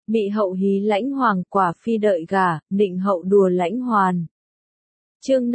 Mị hậu hí lãnh hoàng quả phi đợi gả, nịnh hậu đùa lãnh hoàn. Chương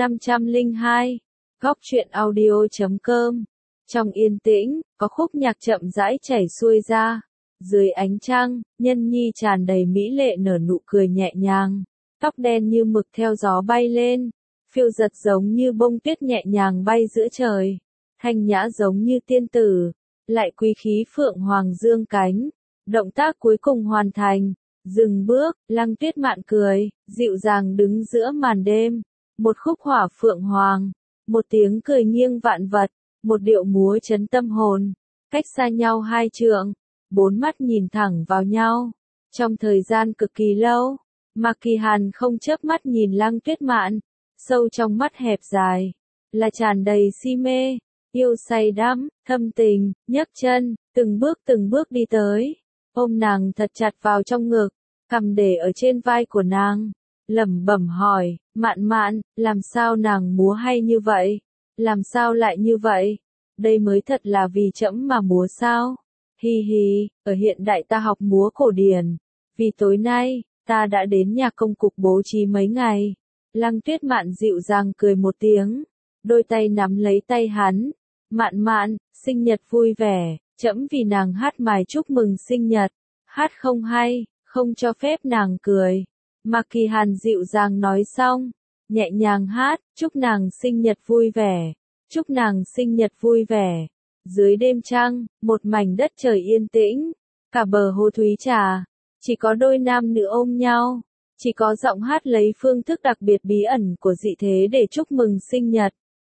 502, góc truyện audio.com. Trong yên tĩnh, có khúc nhạc chậm rãi chảy xuôi ra. Dưới ánh trăng, nhân nhi tràn đầy mỹ lệ nở nụ cười nhẹ nhàng. Tóc đen như mực theo gió bay lên, phiêu giật giống như bông tuyết nhẹ nhàng bay giữa trời. Thanh nhã giống như tiên tử, lại quý khí phượng hoàng dương cánh. Động tác cuối cùng hoàn thành, dừng bước, Lăng Tuyết Mạn cười, dịu dàng đứng giữa màn đêm. Một khúc hỏa phượng hoàng, một tiếng cười nghiêng vạn vật, một điệu múa chấn tâm hồn. Cách xa nhau 2 trượng, 4 mắt nhìn thẳng vào nhau. Trong thời gian cực kỳ lâu, Mạc Kỳ Hàn không chớp mắt nhìn Lăng Tuyết Mạn, sâu trong mắt hẹp dài, là tràn đầy si mê, yêu say đắm, thâm tình, nhấc chân, từng bước đi tới, ôm nàng thật chặt vào trong ngực, cằm để ở trên vai của nàng, lẩm bẩm hỏi, Mạn Mạn, làm sao nàng múa hay như vậy? Làm sao lại như vậy? Đây mới thật là vì trẫm mà múa sao? Hi hi, ở hiện đại ta học múa cổ điển, vì tối nay, ta đã đến nhạc công cục bố trí mấy ngày. Lăng Tuyết Mạn dịu dàng cười một tiếng, đôi tay nắm lấy tay hắn. Mạn Mạn, sinh nhật vui vẻ, trẫm vì nàng hát bài chúc mừng sinh nhật. Hát không hay, không cho phép nàng cười. Mạc Kỳ Hàn dịu dàng nói xong, nhẹ nhàng hát, chúc nàng sinh nhật vui vẻ, chúc nàng sinh nhật vui vẻ. Dưới đêm trăng, một mảnh đất trời yên tĩnh, cả bờ hồ thúy trà, chỉ có đôi nam nữ ôm nhau, chỉ có giọng hát lấy phương thức đặc biệt bí ẩn của dị thế để chúc mừng sinh nhật.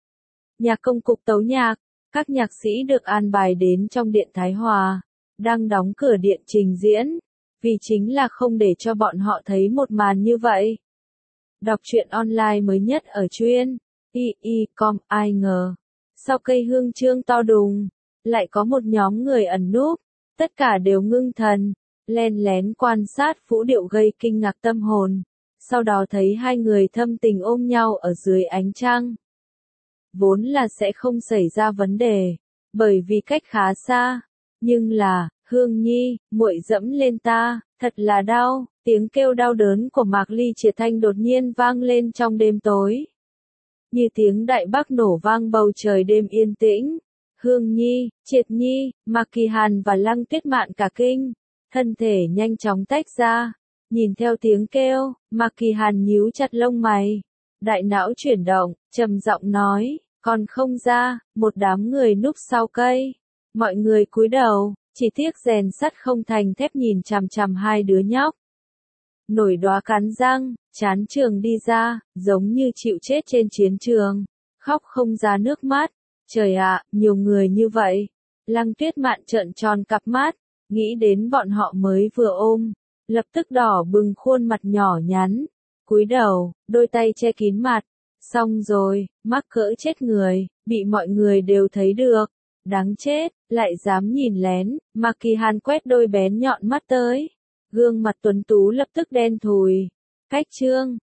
Nhạc công cục tấu nhạc, các nhạc sĩ được an bài đến trong điện Thái Hòa, đang đóng cửa điện trình diễn, vì chính là không để cho bọn họ thấy một màn như vậy. Đọc truyện online mới nhất ở truyện i.com, ai ngờ, sau cây hương chương to đùng, lại có một nhóm người ẩn núp, tất cả đều ngưng thần, len lén quan sát vũ điệu gây kinh ngạc tâm hồn, sau đó thấy hai người thâm tình ôm nhau ở dưới ánh trăng. Vốn là sẽ không xảy ra vấn đề, bởi vì cách khá xa, nhưng là, Hương Nhi, muội dẫm lên ta, thật là đau, tiếng kêu đau đớn của Mạc Ly Triệt Thanh đột nhiên vang lên trong đêm tối. Như tiếng đại bác nổ vang bầu trời đêm yên tĩnh. Hương Nhi, Triệt Nhi, Mạc Kỳ Hàn và Lăng Tuyết Mạn cả kinh, thân thể nhanh chóng tách ra, nhìn theo tiếng kêu, Mạc Kỳ Hàn nhíu chặt lông mày, đại não chuyển động, trầm giọng nói, còn không ra, một đám người núp sau cây. Mọi người cúi đầu, chỉ tiếc rèn sắt không thành thép nhìn chằm chằm hai đứa nhóc. Nổi đóa cắn răng, chán trường đi ra, giống như chịu chết trên chiến trường, khóc không ra nước mắt. Trời ạ, nhiều người như vậy. Lăng Tuyết Mạn trợn tròn cặp mắt, nghĩ đến bọn họ mới vừa ôm, lập tức đỏ bừng khuôn mặt nhỏ nhắn, cúi đầu, đôi tay che kín mặt. Xong rồi, mắc cỡ chết người, bị mọi người đều thấy được. Đáng chết, lại dám nhìn lén. Mạc Kỳ Hàn quét đôi bén nhọn mắt tới, gương mặt tuấn tú lập tức đen thùi. Cách chương